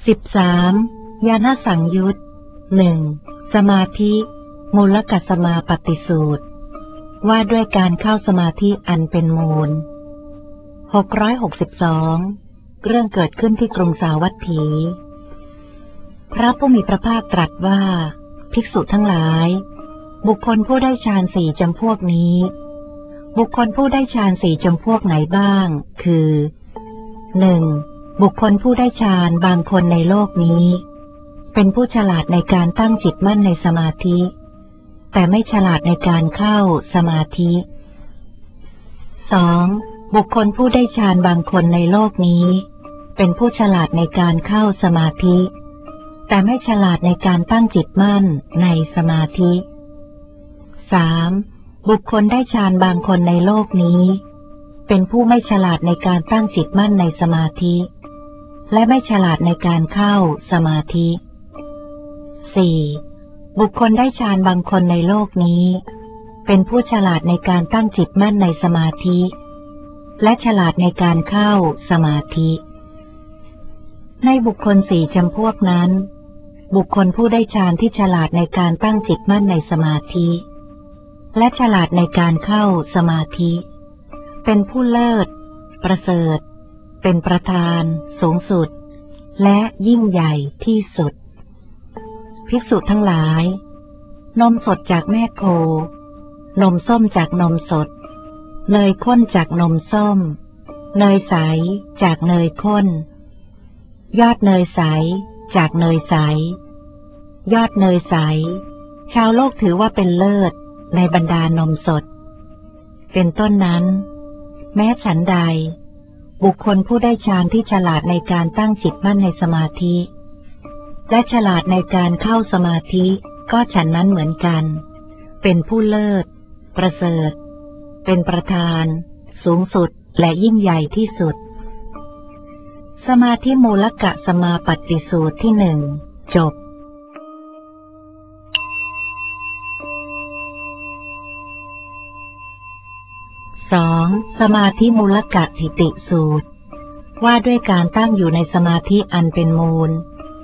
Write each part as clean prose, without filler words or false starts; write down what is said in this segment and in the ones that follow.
13. ญาณสังยุต 1. สมาธิมูลกัสมาปฏิสูตรว่าด้วยการเข้าสมาธิอันเป็นมูล662เรื่องเกิดขึ้นที่กรุงสาวัตถี พระผู้มีพระภาคตรัสว่าภิกษุทั้งหลายบุคคลผู้ได้ฌานสี่จำพวกนี้บุคคลผู้ได้ฌานสี่จำพวกไหนบ้างคือ 1. บุคคลผู้ได้ฌานบางคนในโลกนี้เป็นผู้ฉลาดในการตั้งจิตมั่นในสมาธิแต่ไม่ฉลาดในการเข้าสมาธิ 2. บุคคลผู้ได้ฌานบางคนในโลกนี้เป็นผู้ฉลาดในการเข้าสมาธิแต่ไม่ฉลาดในการตั้งจิตมั่นในสมาธิ 3. บุคคลได้ฌานบางคนในโลกนี้เป็นผู้ไม่ฉลาดในการตั้งจิตมั่นในสมาธิและไม่ฉลาดในการเข้าสมาธิ 4. บุคคลได้ฌานบางคนในโลกนี้เป็นผู้ฉลาดในการตั้งจิตมั่นในสมาธิและฉลาดในการเข้าสมาธิในบุคคลสี่จำพวกนั้นบุคคลผู้ได้ฌานที่ฉลาดในการตั้งจิตมั่นในสมาธิและฉลาดในการเข้าสมาธิเป็นผู้เลิศประเสริฐเป็นประธานสูงสุดและยิ่งใหญ่ที่สุดภิกษุทั้งหลายนมสดจากแม่โคนมส้มจากนมสดเนยข้นจากนมส้มเนยใสจากเนยข้นยอดเนยใสจากเนยใสยอดเนยใสชาวโลกถือว่าเป็นเลิศในบรรดานมสดเป็นต้นนั้นแม้ฉันใดบุคคลผู้ได้ฌานที่ฉลาดในการตั้งจิตมั่นในสมาธิและฉลาดในการเข้าสมาธิก็ฉันนั้นเหมือนกันเป็นผู้เลิศประเสริฐเป็นประธานสูงสุดและยิ่งใหญ่ที่สุดสมาธิมูลกะสมาปัตติสูตรที่หนึ่งจบ2. สมาธิมูลกะทิติสูตรว่าด้วยการตั้งอยู่ในสมาธิอันเป็นมูล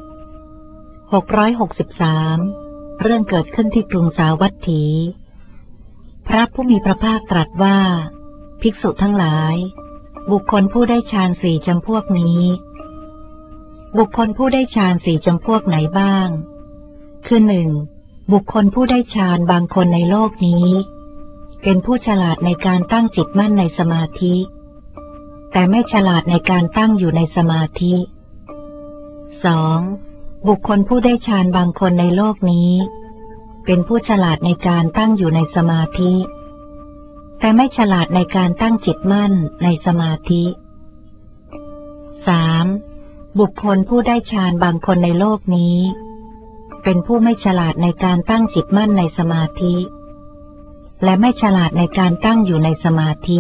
663เรื่องเกิดขึ้นที่กรุงสาวัตถี พระผู้มีพระภาคตรัสว่าภิกษุทั้งหลายบุคคลผู้ได้ฌานสี่จำพวกนี้บุคคลผู้ได้ฌานสี่จำพวกไหนบ้างคือ 1. บุคคลผู้ได้ฌานบางคนในโลกนี้เป็นผู้ฉลาดในการตั้งจิตมั่นในสมาธิแต่ไม่ฉลาดในการตั้งอยู่ในสมาธิ 2. บุคคลผู้ได้ฌานบางคนในโลกนี้เป็นผู้ฉลาดในการตั้งอยู่ในสมาธิแต่ไม่ฉลาดในการตั้งจิตมั่นในสมาธิ 3. บุคคลผู้ได้ฌานบางคนในโลกนี้เป็นผู้ไม่ฉลาดในการตั้งจิตมั่นในสมาธิและไม่ฉลาดในการตั้งอยู่ในสมาธิ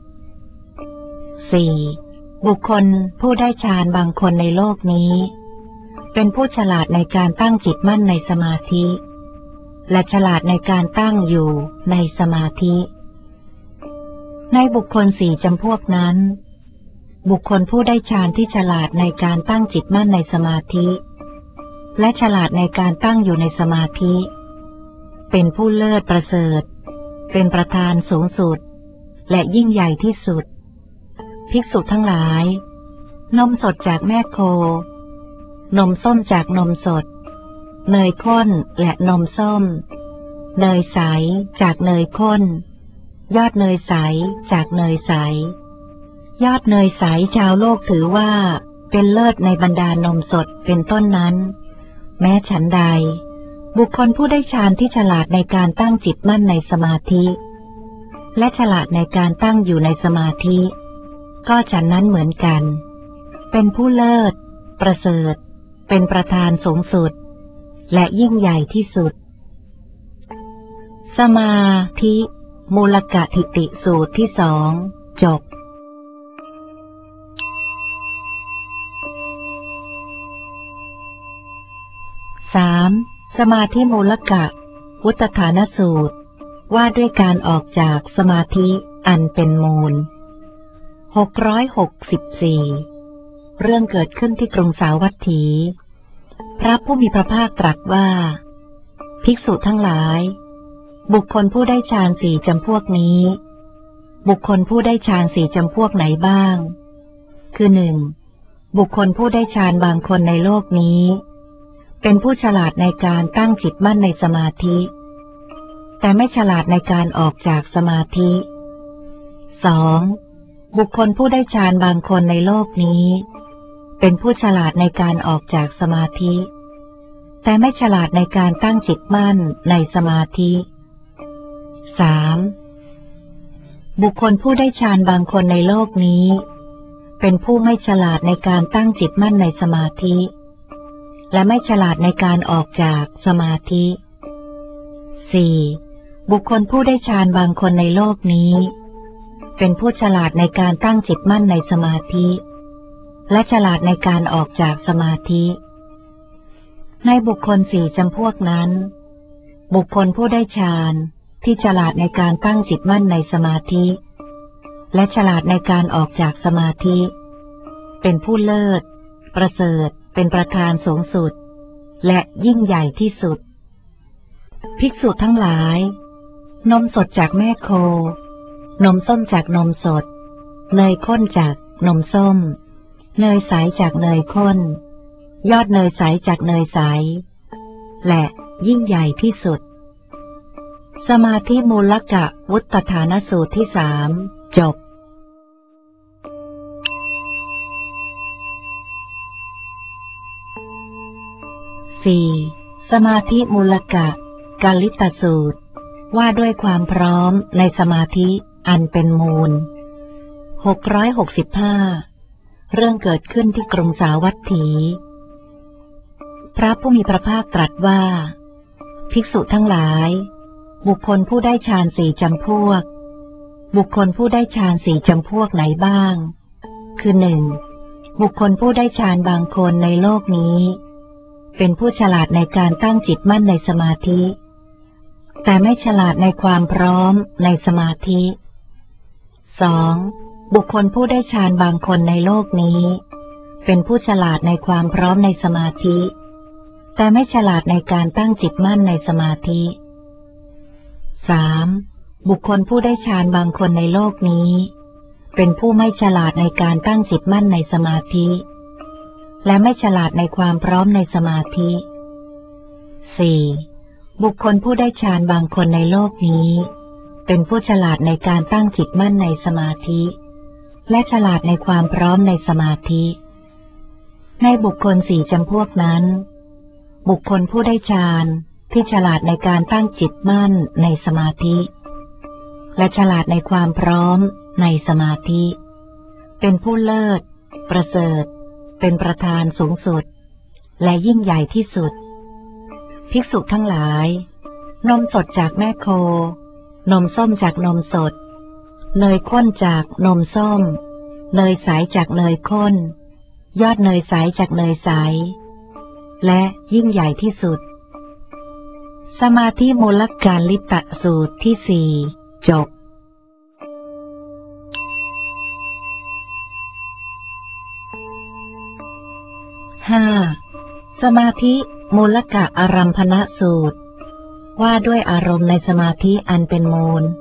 4. บุคคลผู้ได้ฌานบางคนในโลกนี้เป็นผู้ฉลาดในการตั้งจิตมั่นในสมาธิและฉลาดในการตั้งอยู่ในสมาธิในบุคคลสี่จำพวกนั้นบุคคลผู้ได้ฌานที่ฉลาดในการตั้งจิตมั่นในสมาธิและฉลาดในการตั้งอยู่ในสมาธิเป็นผู้เลิศประเสริฐเป็นประธานสูงสุดและยิ่งใหญ่ที่สุดภิกษุทั้งหลายนมสดจากแม่โคนมส้มจากนมสดเนยข้นและนมส้มเนยใสจากเนยข้นยอดเนยใสจากเนยใสยอดเนยใสชาวโลกถือว่าเป็นเลิศในบรรดานมสดเป็นต้นนั้นแม้ฉันใดบุคคลผู้ได้ฌานที่ฉลาดในการตั้งจิตมั่นในสมาธิและฉลาดในการตั้งอยู่ในสมาธิก็ฉันนั้นเหมือนกันเป็นผู้เลิศประเสริฐเป็นประธานสูงสุดและยิ่งใหญ่ที่สุดสมาธิมูลกะทิติสูตรที่สองจบ3. สมาธิมูลกะวุตฐานสูตรว่าด้วยการออกจากสมาธิอันเป็นมูล664 เรื่องเกิดขึ้นที่กรุงสาวัตถีพระผู้มีพระภาคตรัสว่าภิกษุทั้งหลายบุคคลผู้ได้ฌานสี่จำพวกนี้บุคคลผู้ได้ฌานสี่จำพวกไหนบ้างคือหนึ่งบุคคลผู้ได้ฌานบางคนในโลกนี้เป็นผู้ฉลาดในการตั้งจิตมั่นในสมาธิแต่ไม่ฉลาดในการออกจากสมาธิสองบุคคลผู้ได้ฌานบางคนในโลกนี้เป็นผู้ฉลาดในการออกจากสมาธิแต่ไม่ฉลาดในการตั้งจิตมั่นในสมาธิสามบุคคลผู้ได้ฌานบางคนในโลกนี้เป็นผู้ไม่ฉลาดในการตั้งจิตมั่นในสมาธิและไม่ฉลาดในการออกจากสมาธิสี่บุคคลผู้ได้ฌานบางคนในโลกนี้เป็นผู้ฉลาดในการตั้งจิตมั่นในสมาธิและฉลาดในการออกจากสมาธิในบุคคลสี่จำพวกนั้นบุคคลผู้ได้ฌานที่ฉลาดในการตั้งจิตมั่นในสมาธิและฉลาดในการออกจากสมาธิเป็นผู้เลิศประเสริฐเป็นประธานสูงสุดและยิ่งใหญ่ที่สุดภิกษุทั้งหลายนมสดจากแม่โคนมส้มจากนมสดเนยข้นจากนมส้มเนยใสจากเนยข้นยอดเนยใสจากเนยใสและยิ่งใหญ่ที่สุดสมาธิมูลกะวุตฐานสูตรที่สามจบสี่สมาธิมูลกะกาลิตสูตรว่าด้วยความพร้อมในสมาธิอันเป็นมูล665เรื่องเกิดขึ้นที่กรุงสาวัตถีพระผู้มีพระภาคตรัสว่าภิกษุทั้งหลายบุคคลผู้ได้ฌานสี่จำพวกบุคคลผู้ได้ฌานสี่จำพวกไหนบ้างคือหนึ่งบุคคลผู้ได้ฌานบางคนในโลกนี้เป็นผู้ฉลาดในการตั้งจิตมั่นในสมาธิแต่ไม่ฉลาดในความพร้อมในสมาธิสองบุคคลผู้ได้ฌานบางคนในโลกนี้เป็นผู้ฉลาดในความพร้อมในสมาธิแต่ไม่ฉลาดในการตั้งจิตมั่นในสมาธิสามบุคคลผู้ได้ฌานบางคนในโลกนี้เป็นผู้ไม่ฉลาดในการตั้งจิตมั่นในสมาธิและไม่ฉลาดในความพร้อมในสมาธิสี่บุคคลผู้ได้ฌานบางคนในโลกนี้เป็นผู้ฉลาดในการตั้งจิตมั่นในสมาธิและฉลาดในความพร้อมในสมาธิในบุคคลสี่จำพวกนั้นบุคคลผู้ได้ฌานที่ฉลาดในการตั้งจิตมั่นในสมาธิและฉลาดในความพร้อมในสมาธิเป็นผู้เลิศประเสริฐเป็นประธานสูงสุดและยิ่งใหญ่ที่สุดภิกษุทั้งหลายนมสดจากแม่โคนมส้มจากนมสดเนยข้นจากนมส้มเนยใสจากเนยข้นยอดเนยใสจากเนยใสและยิ่งใหญ่ที่สุดสมาธิมูลกาลิตสูตรที่สี่จบห้าสมาธิมูลกะอารัมภณสูตรว่าด้วยอารมณ์ในสมาธิอันเป็นมูล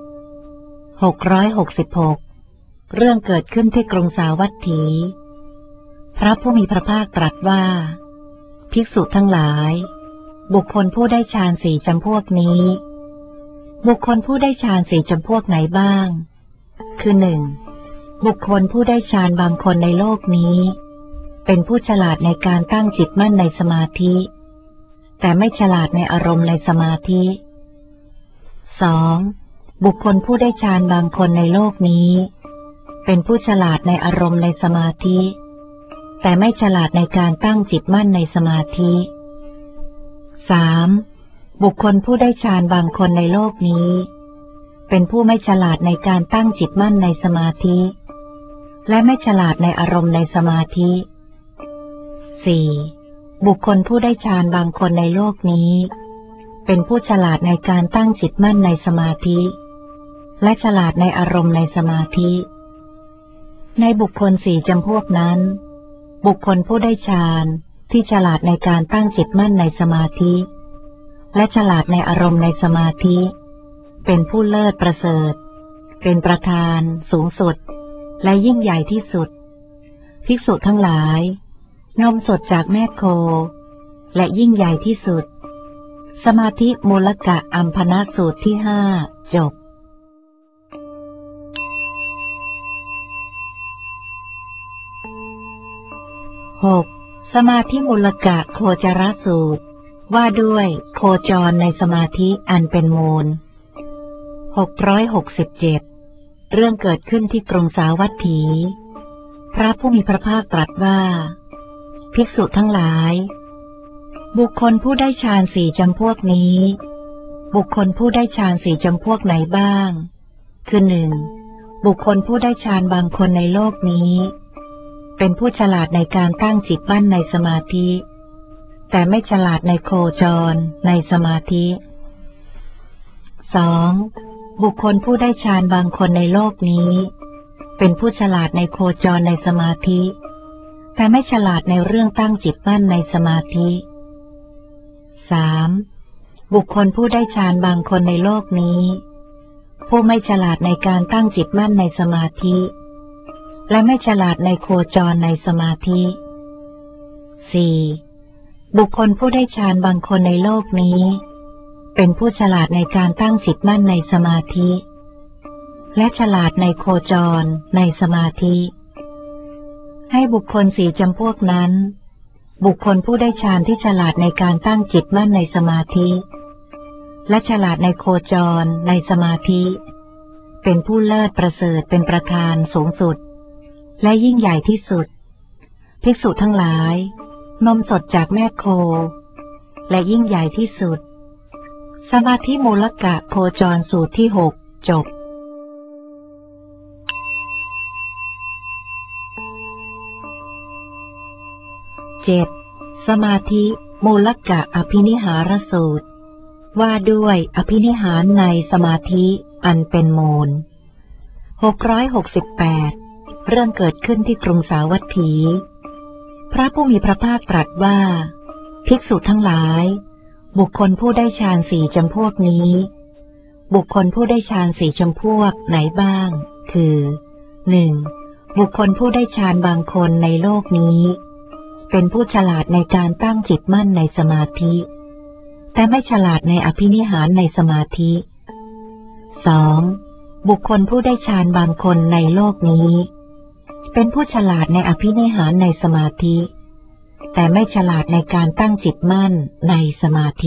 666เรื่องเกิดขึ้นที่กรุงสาวัตถีพระผู้มีพระภาคตรัสว่าภิกษุทั้งหลายบุคคลผู้ได้ฌานสี่จำพวกนี้บุคคลผู้ได้ฌานสี่จำพวกไหนบ้างคือหนึ่งบุคคลผู้ได้ฌานบางคนในโลกนี้เป็นผู้ฉลาดในการตั้งจิตมั่นในสมาธิแต่ไม่ฉลาดในอารมณ์ในสมาธิสองบุคคลผู้ได้ฌานบางคนในโลกนี้เป็นผู้ฉลาดในอารมณ์ในสมาธิแต่ไม่ฉลาดในการตั้งจิตมั่นในสมาธิสามบุคคลผู้ได้ฌานบางคนในโลกนี้เป็นผู้ไม่ฉลาดในการตั้งจิตมั่นในสมาธิและไม่ฉลาดในอารมณ์ในสมาธิสี่บุคคลผู้ได้ฌานบางคนในโลกนี้เป็นผู้ฉลาดในการตั้งจิตมั่นในสมาธิและฉลาดในอารมณ์ในสมาธิในบุคคลสี่จำพวกนั้นบุคคลผู้ได้ฌานที่ฉลาดในการตั้งจิตมั่นในสมาธิและฉลาดในอารมณ์ในสมาธิเป็นผู้เลิศประเสริฐเป็นประธานสูงสุดและยิ่งใหญ่ที่สุดภิกษุทั้งหลายนมสดจากแม่โคและยิ่งใหญ่ที่สุดสมาธิมูลกะอัมพนะสูตรที่5จบ6. สมาธิมูลกะโคจรสูตรว่าด้วยโคจรในสมาธิอันเป็นมูล667เรื่องเกิดขึ้นที่กรุงสาวัตถีพระผู้มีพระภาคตรัสว่าภิกษุทั้งหลายบุคคลผู้ได้ฌานสี่จำพวกนี้บุคคลผู้ได้ฌานสี่จำพวกไหนบ้างคือ1บุคคลผู้ได้ฌานบางคนในโลกนี้เป็นผู้ฉลาดในการตั้งจิตมั่นในสมาธิแต่ไม่ฉลาดในโคจรในสมาธิ 2. บุคคลผู้ได้ฌานบางคนในโลกนี้เป็นผู้ฉลาดในโคจรในสมาธิแต่ไม่ฉลาดในเรื่องตั้งจิตมั่นในสมาธิ 3. บุคคลผู้ได้ฌานบางคนในโลกนี้ผู้ไม่ฉลาดในการตั้งจิตมั่นในสมาธิและไม่ฉลาดในโคจรในสมาธิ 4. บุคคลผู้ได้ฌานบางคนในโลกนี้เป็นผู้ฉลาดในการตั้งจิตมั่นในสมาธิและฉลาดในโคจรในสมาธิให้บุคคลสี่จำพวกนั้นบุคคลผู้ได้ฌานที่ฉลาดในการตั้งจิตมั่นในสมาธิและฉลาดในโคจรในสมาธิเป็นผู้เลิศประเสริฐเป็นประธานสูงสุดและยิ่งใหญ่ที่สุดภิกษุทั้งหลายนมสดจากแม่โคและยิ่งใหญ่ที่สุดสมาธิมูลกะโคจรสูตรที่6จบ7. สมาธิมูลกะอภินิหารสูตรว่าด้วยอภินิหารในสมาธิอันเป็นมูล668เรื่องเกิดขึ้นที่กรุงสาวัตถีพระผู้มีพระภาคตรัสว่าภิกษุทั้งหลายบุคคลผู้ได้ฌานสี่จำพวกนี้บุคคลผู้ได้ฌานสี่จำพวกไหนบ้างคือ 1. บุคคลผู้ได้ฌานบางคนในโลกนี้เป็นผู้ฉลาดในการตั้งจิตมั่นในสมาธิแต่ไม่ฉลาดในอภินิหารในสมาธิ 2. บุคคลผู้ได้ฌานบางคนในโลกนี้เป็นผู้ฉลาดในอภินิหารในสมาธิแต่ไม่ฉลาดในการตั้งจิตมั่นในสมาธิ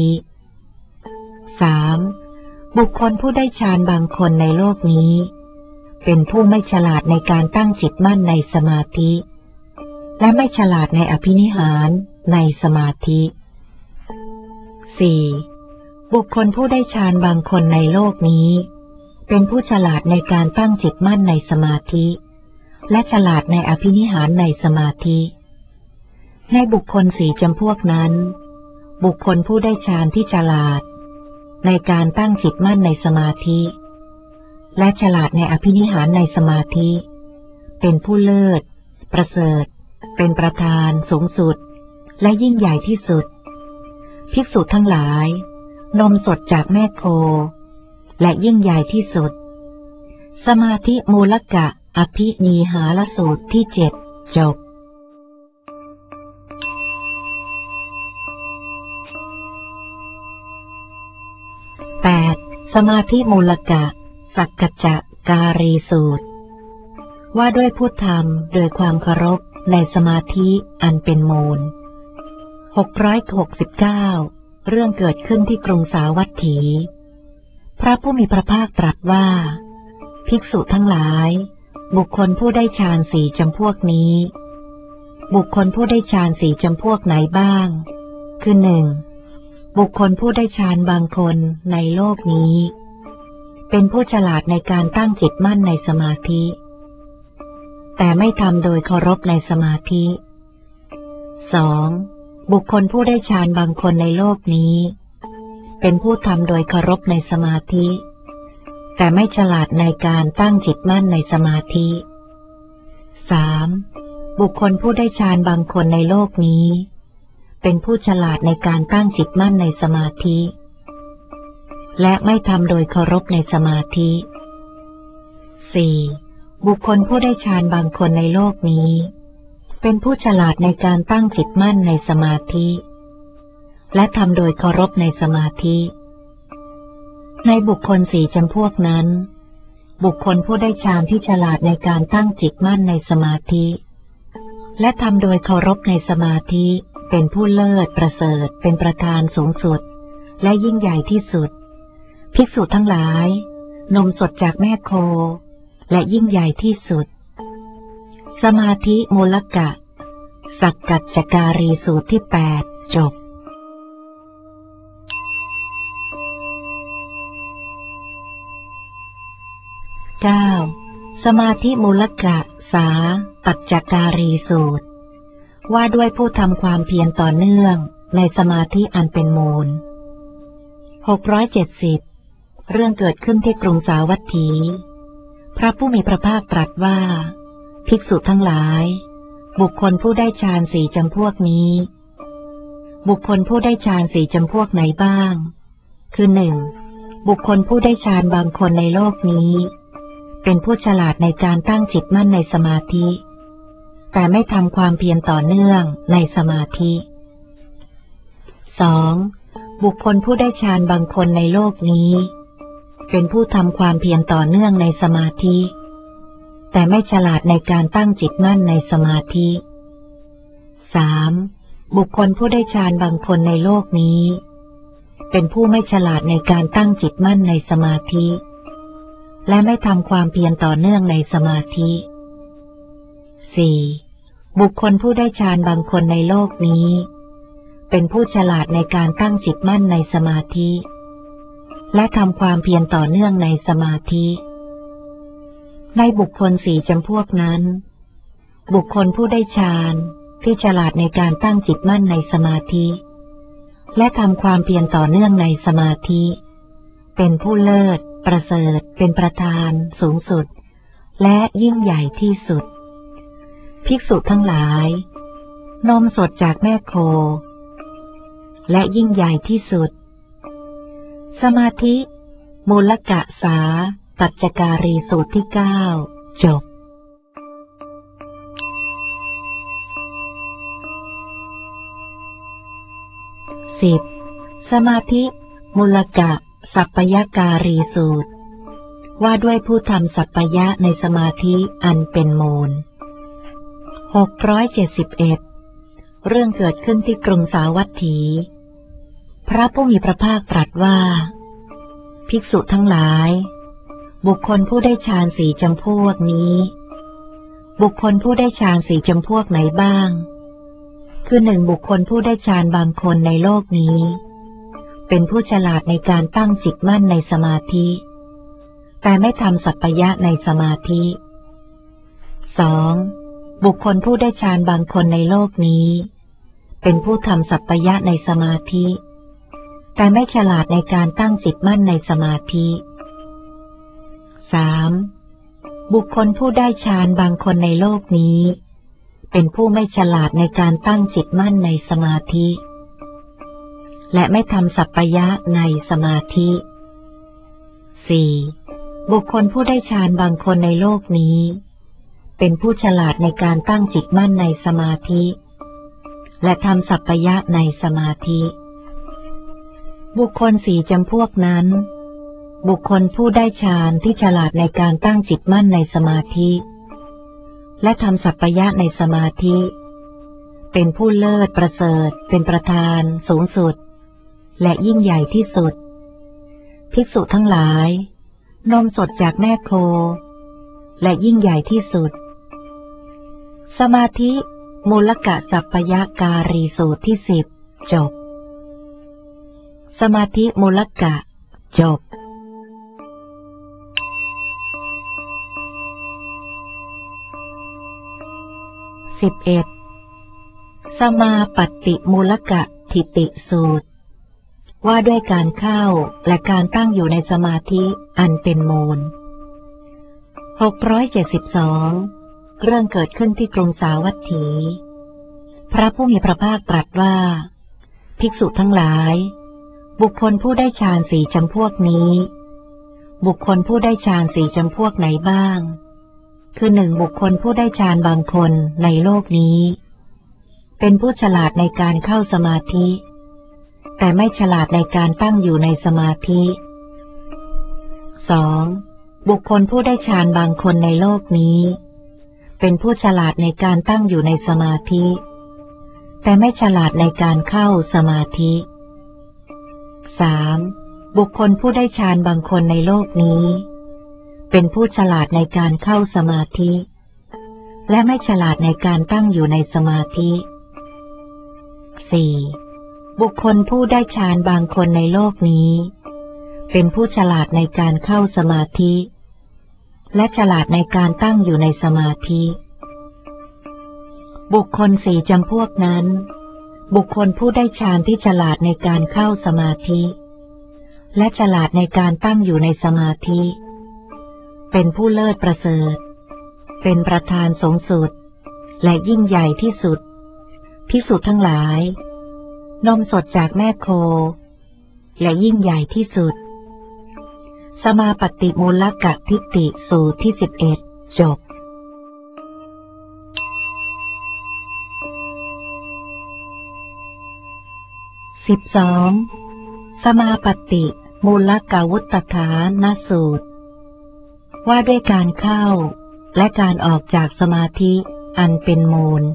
3. บุคคลผู้ได้ฌานบางคนในโลกนี้เป็นผู้ไม่ฉลาดในการตั้งจิตมั่นในสมาธิและไม่ฉลาดในอภินิหารในสมาธิ 4. บุคคลผู้ได้ฌานบางคนในโลกนี้เป็นผู้ฉลาดในการตั้งจิตมั่นในสมาธิและฉลาดในอภินิหารในสมาธิในบุคคลสี่จำพวกนั้นบุคคลผู้ได้ฌานที่ฉลาดในการตั้งจิตมั่นในสมาธิและฉลาดในอภินิหารในสมาธิเป็นผู้เลิศประเสริฐเป็นประธานสูงสุดและยิ่งใหญ่ที่สุดภิกษุทั้งหลายนมสดจากแม่โคและยิ่งใหญ่ที่สุดสมาธิมูลกะอภินิหารสูตรที่7จบ8. สมาธิมูลกะสักกัจจการีสูตรว่าด้วยผู้ทำโดยความเคารพในสมาธิอันเป็นมูล669เรื่องเกิดขึ้นที่กรุงสาวัตถีพระผู้มีพระภาคตรัสว่าภิกษุทั้งหลายบุคคลผู้ได้ฌานสี่จำพวกนี้บุคคลผู้ได้ฌานสี่จำพวกไหนบ้างคือ 1. บุคคลผู้ได้ฌานบางคนในโลกนี้เป็นผู้ฉลาดในการตั้งจิตมั่นในสมาธิแต่ไม่ทำโดยเคารพในสมาธิ 2. บุคคลผู้ได้ฌานบางคนในโลกนี้เป็นผู้ทำโดยเคารพในสมาธิแต่ไม่ฉลาดในการตั้งจิตมั่นในสมาธิ 3. บุคคลผู้ได้ฌานบางคนในโลกนี้เป็นผู้ฉลาดในการตั้งจิตมั่นในสมาธิและไม่ทำโดยเคารพในสมาธิ 4. บุคคลผู้ได้ฌานบางคนในโลกนี้เป็นผู้ฉลาดในการตั้งจิตมั่นในสมาธิและทำโดยเคารพในสมาธิในบุคคลสี่จำพวกนั้นบุคคลผู้ได้ฌานที่ฉลาดในการตั้งจิตมั่นในสมาธิและทำโดยเคารพในสมาธิเป็นผู้เลิศประเสริฐเป็นประธานสูงสุดและยิ่งใหญ่ที่สุดภิกษุทั้งหลายนมสดจากแม่โคและยิ่งใหญ่ที่สุดสมาธิมูลกะสักกัจจการีสูตรที่ 8 จบ 9. สมาธิมูลกะสาปัจจการีสูตรว่าด้วยผู้ทำความเพียรต่อเนื่องในสมาธิอันเป็นมูล 670 เรื่องเกิดขึ้นที่กรุงสาวัตถีพระผู้มีพระภาคตรัสว่าภิกษุทั้งหลายบุคคลผู้ได้ฌานสี่จำพวกนี้บุคคลผู้ได้ฌานสี่จำพวกไหนบ้างคือ 1. บุคคลผู้ได้ฌานบางคนในโลกนี้เป็นผู้ฉลาดในการตั้งจิตมั่นในสมาธิแต่ไม่ทำความเพียรต่อเนื่องในสมาธิ 2. บุคคลผู้ได้ฌานบางคนในโลกนี้เป็นผู้ทำความเพียรต่อเนื่องในสมาธิแต่ไม่ฉลาดในการตั้งจิตมั่นในสมาธิ 3. บุคคลผู้ได้ฌานบางคนในโลกนี้เป็นผู้ไม่ฉลาดในการตั้งจิตมั่นในสมาธิและไม่ทำความเพียรต่อเนื่องในสมาธิ 4. บุคคลผู้ได้ฌานบางคนในโลกนี้เป็นผู้ฉลาดในการตั้งจิตมั่นในสมาธิและทำความเพียรต่อเนื่องในสมาธิในบุคคลสี่จำพวกนั้นบุคคลผู้ได้ฌานที่ฉลาดในการตั้งจิตมั่นในสมาธิและทำความเพียรต่อเนื่องในสมาธิเป็นผู้เลิศประเสริฐเป็นประธานสูงสุดและยิ่งใหญ่ที่สุดภิกษุทั้งหลายนมสดจากแม่โคและยิ่งใหญ่ที่สุดสมาธิมูลกะสาปัจจการีสูตรที่ 9 จบ 10. สมาธิมูลกะสัปปยการีสูตรว่าด้วยผู้ทำสัปปยะในสมาธิอันเป็นมูล 671 เรื่องเกิดขึ้นที่กรุงสาวัตถีพระผู้มีพระภาคตรัสว่าภิกษุทั้งหลายบุคคลผู้ได้ฌานสี่จำพวกนี้บุคคลผู้ได้ฌานสี่จำพวกไหนบ้างคือ 1. บุคคลผู้ได้ฌานบางคนในโลกนี้เป็นผู้ฉลาดในการตั้งจิตมั่นในสมาธิแต่ไม่ทำสัปปยะในสมาธิ 2. บุคคลผู้ได้ฌานบางคนในโลกนี้เป็นผู้ทำสัปปยะในสมาธิแต่ไม่ฉลาดในการตั้งจิตมั่นในสมาธิ 3. บุคคลผู้ได้ฌานบางคนในโลกนี้เป็นผู้ไม่ฉลาดในการตั้งจิตมั่นในสมาธิและไม่ทำสัปปยะในสมาธิ 4. บุคคลผู้ได้ฌานบางคนในโลกนี้เป็นผู้ฉลาดในการตั้งจิตมั่นในสมาธิและทำสัปปยะในสมาธิบุคคลสี่จำพวกนั้นบุคคลผู้ได้ฌานที่ฉลาดในการตั้งจิตมั่นในสมาธิและทำสัปปยะในสมาธิเป็นผู้เลิศประเสริฐเป็นประธานสูงสุดและยิ่งใหญ่ที่สุดภิกษุทั้งหลายนมสดจากแม่โคและยิ่งใหญ่ที่สุดสมาธิมูลกะสัปปยการีสูตรที่ 10 จบสมาธิมูลกะจบ 11. สมาปัตติมูลกะทิติสูตรว่าด้วยการเข้าและการตั้งอยู่ในสมาธิอันเป็นมูล 672 เรื่องเกิดขึ้นที่กรุงสาวัตถีพระผู้มีพระภาคตรัสว่าภิกษุทั้งหลายบุคคลผู้ได้ฌานสี่จำพวกนี้บุคคลผู้ได้ฌานสี่จำพวกไหนบ้างคือหนึ่งบุคคลผู้ได้ฌานบางคนในโลกนี้เป็นผู้ฉลาดในการเข้าสมาธิแต่ไม่ฉลาดในการตั้งอยู่ในสมาธิสองบุคคลผู้ได้ฌานบางคนในโลกนี้เป็นผู้ฉลาดในการตั้งอยู่ในสมาธิแต่ไม่ฉลาดในการเข้าสมาธิสามบุคคลผู้ได้ฌานบางคนในโลกนี้เป็นผู้ฉลาดในการเข้าสมาธิและไม่ฉลาดในการตั้งอยู่ในสมาธิสี่บุคคลผู้ได้ฌานบางคนในโลกนี้เป็นผู้ฉลาดในการเข้าสมาธิและฉลาดในการตั้งอยู่ในสมาธิบุคคลสี่จำพวกนั้นบุคคลผู้ได้ฌานที่ฉลาดในการเข้าสมาธิและฉลาดในการตั้งอยู่ในสมาธิเป็นผู้เลิศประเสริฐเป็นประธานสูงสุดและยิ่งใหญ่ที่สุดภิกษุทั้งหลายนมสดจากแม่โคและยิ่งใหญ่ที่สุดสมาปฏิมูลกะทิฏฐิสูตรที่11จบ12สมาปฏิมูลกวุตถานสูตรว่าด้วยการเข้าและการออกจากสมาธิอันเป็นมูล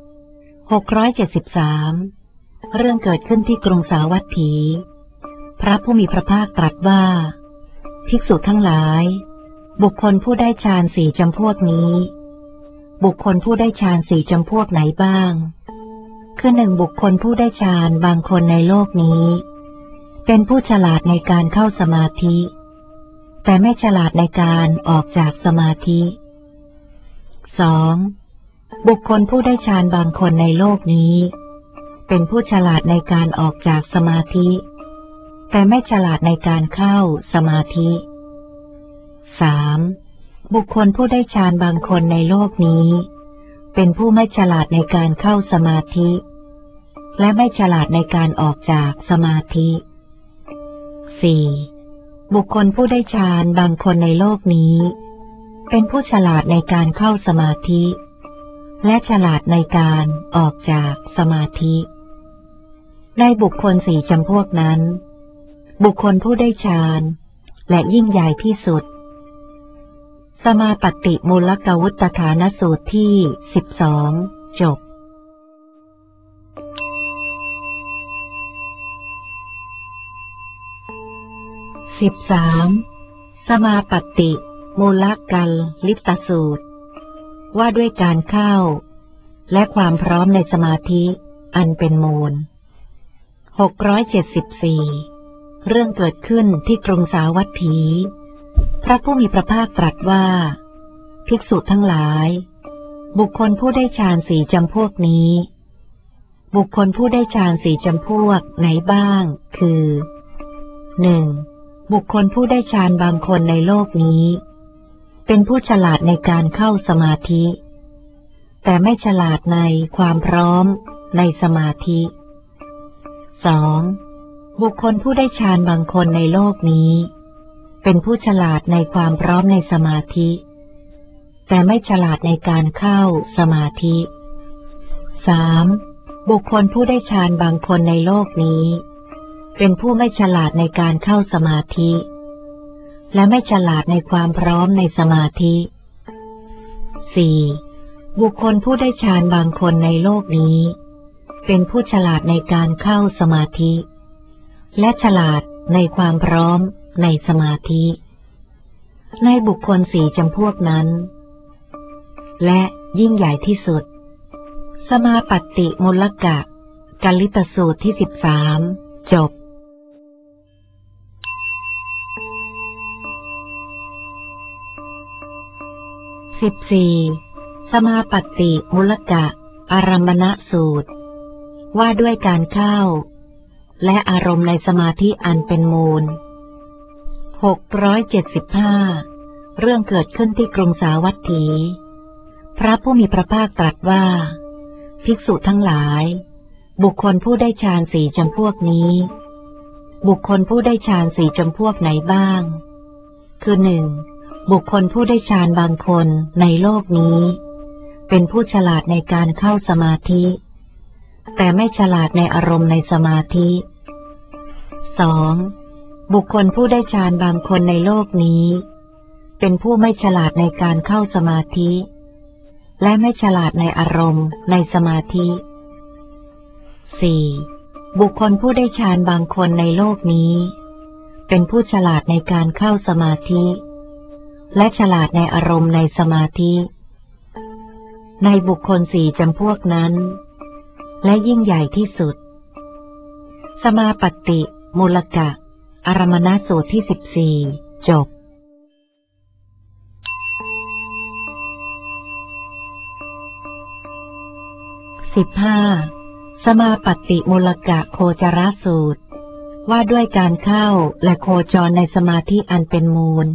673เรื่องเกิดขึ้นที่กรุงสาวัตถีพระผู้มีพระภาคตรัสว่าภิกษุทั้งหลายบุคคลผู้ได้ฌานสี่จำพวกนี้บุคคลผู้ได้ฌานสี่จำพวกไหนบ้างคือหนึ่งบุคคลผู้ได้ฌานบางคนในโลกนี้เป็นผู้ฉลาดในการเข้าสมาธิแต่ไม่ฉลาดในการออกจากสมาธิสองบุคคลผู้ได้ฌานบางคนในโลกนี้เป็นผู้ฉลาดในการออกจากสมาธิแต่ไม่ฉลาดในการเข้าสมาธิสามบุคคลผู้ได้ฌานบางคนในโลกนี้เป็นผู้ไม่ฉลาดในการเข้าสมาธิและไม่ฉลาดในการออกจากสมาธิสี่บุคคลผู้ได้ฌานบางคนในโลกนี้เป็นผู้ฉลาดในการเข้าสมาธิและฉลาดในการออกจากสมาธิในบุคคลสี่จำพวกนั้นบุคคลผู้ได้ฌานและยิ่งใหญ่ที่สุดสมาปฏิมูลกวุตถานสูตรที่12จบ13สมาปฏิมูลกัลลิตสูตรว่าด้วยการเข้าและความพร้อมในสมาธิอันเป็นมูล674เรื่องเกิดขึ้นที่กรุงสาวัตถีพระผู้มีพระภาคตรัสว่าภิกษุทั้งหลายบุคคลผู้ได้ฌานสี่จำพวกนี้บุคคลผู้ได้ฌานสี่จำพวกไหนบ้างคือหนึ่งบุคคลผู้ได้ฌานบางคนในโลกนี้เป็นผู้ฉลาดในการเข้าสมาธิแต่ไม่ฉลาดในความพร้อมในสมาธิสองบุคคลผู้ได้ฌานบางคนในโลกนี้เป็นผู้ฉลาดในความพร้อมในสมาธิแต่ไม่ฉลาดในการเข้าสมาธิสามบุคคลผู้ได้ฌานบางคนในโลกนี้เป็นผู้ไม่ฉลาดในการเข้าสมาธิและไม่ฉลาดในความพร้อมในสมาธิสี่บุคคลผู้ได้ฌานบางคนในโลกนี้เป็นผู้ฉลาดในการเข้าสมาธิและฉลาดในความพร้อมในสมาธิในบุคคลสี่จำพวกนั้นและยิ่งใหญ่ที่สุดสมาปฏิมูลกะกัลลิตสูตรที่13จบ14สมาปฏิมูลกะอารัมมณสูตรว่าด้วยการเข้าและอารมณ์ในสมาธิอันเป็นมูล675เรื่องเกิดขึ้นที่กรุงสาวัตถีพระผู้มีพระภาคตรัสว่าภิกษุทั้งหลายบุคคลผู้ได้ฌานสี่จำพวกนี้บุคคลผู้ได้ฌานสี่จำพวกไหนบ้างคือหนึ่งบุคคลผู้ได้ฌานบางคนในโลกนี้เป็นผู้ฉลาดในการเข้าสมาธิแต่ไม่ฉลาดในอารมณ์ในสมาธิสองบุคคลผู้ได้ฌานบางคนในโลกนี้เป็นผู้ไม่ฉลาดในการเข้าสมาธิและไม่ฉลาดในอารมณ์ในสมาธิสี่บุคคลผู้ได้ฌานบางคนในโลกนี้เป็นผู้ฉลาดในการเข้าสมาธิและฉลาดในอารมณ์ในสมาธิในบุคคลสี่จำพวกนั้นและยิ่งใหญ่ที่สุดสมาปัตติมูลกะอารมณสูตรที่14จบ15สมาปัตติมูลกะโคจรสูตรว่าด้วยการเข้าและโคจรในสมาธิอันเป็นมูล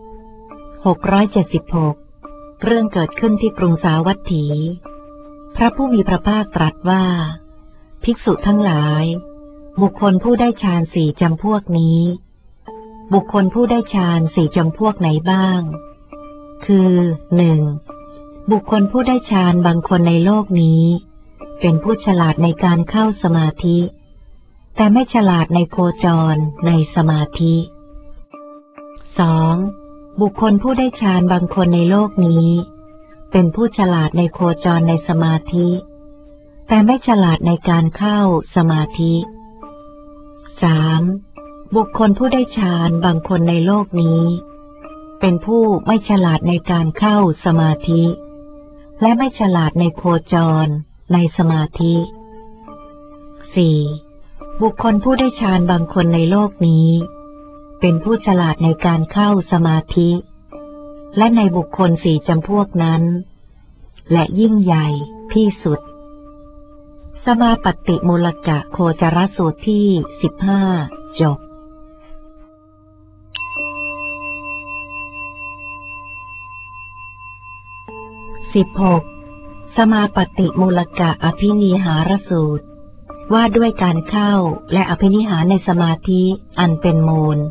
676เรื่องเกิดขึ้นที่กรุงสาวัตถีพระผู้มีพระภาคตรัสว่าภิกษุทั้งหลายบุคคลผู้ได้ฌานสี่จำพวกนี้บุคคลผู้ได้ฌานสี่จำพวกไหนบ้างคือหนึ่งบุคคลผู้ได้ฌานบางคนในโลกนี้เป็นผู้ฉลาดในการเข้าสมาธิแต่ไม่ฉลาดในโคจรในสมาธิสองบุคคลผู้ได้ฌานบางคนในโลกนี้เป็นผู้ฉลาดในโคจรในสมาธิแต่ไม่ฉลาดในการเข้าสมาธิสามบุคคลผู้ได้ฌานบางคนในโลกนี้เป็นผู้ไม่ฉลาดในการเข้าสมาธิและไม่ฉลาดในโคจรในสมาธิสี่บุคคลผู้ได้ฌานบางคนในโลกนี้เป็นผู้ฉลาดในการเข้าสมาธิและในบุคคลสี่จำพวกนั้นและยิ่งใหญ่ที่สุดสมาปัตติมูลกะโคจรสูตรที่15จบ16สมาปัตติมูลกะอภินิหารสูตรว่าด้วยการเข้าและอภินิหารในสมาธิอันเป็นมูล